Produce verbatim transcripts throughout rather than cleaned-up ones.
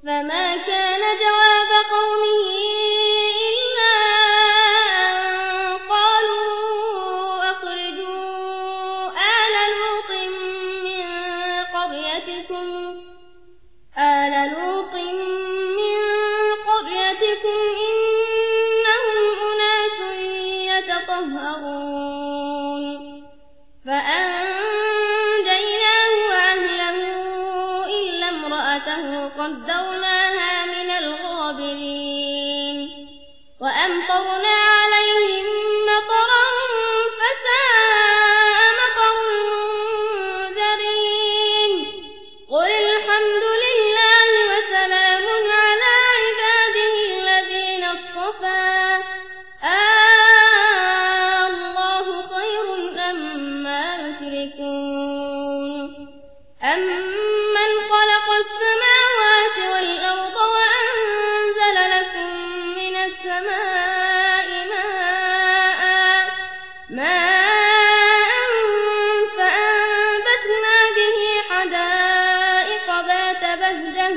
فما كان جواب قومه إلا أن قالوا أخرجوا آل لوط من قريتكم آل لوط من قريتكم إنهم أناس يتطهرون فأنجيناه وأهله إلا امرأته قدرناها من الغابرين وأمطرنا عليهم مطرا فساء مطر المنذرين قل الحمد لله وسلام على عباده الذين اصطفى آه الله خير أما يشركون أمن خلق السماوات والأرض وأنزل لكم من السماء ماء ماء فأنبتنا به حدائق ذات بهجة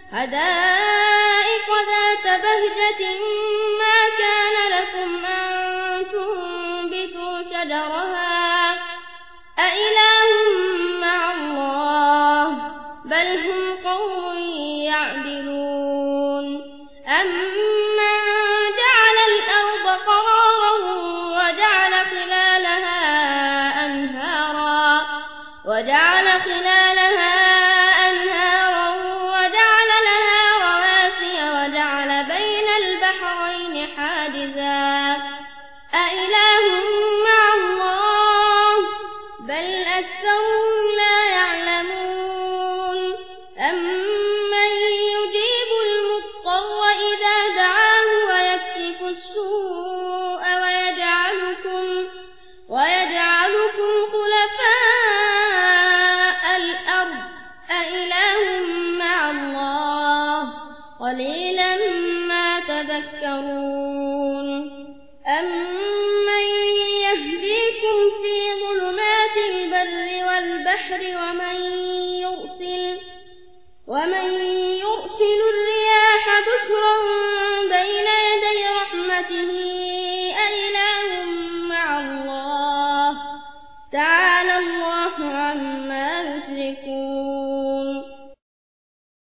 حدائق ذات بهجة ما كان لكم أن تنبتوا شجرها أإله مع الله بل هم قوم يعدلون أمن جعل الأرض قرارا وجعل خلالها أنهارا وجعل خلالها أنهارا وجعل لها رواسي وجعل بين البحرين حاجزا أإله مع الله بل أكثرهم لا يعلمون أمن يجيب المضطر إذا دعاه ويكشف السوء ويجعلكم ويجعلكم خلفاء الأرض أإله مع الله قليلا ما تذكرون أمن يهديكم في ظلمات البر والبحر ومن يرسل ومن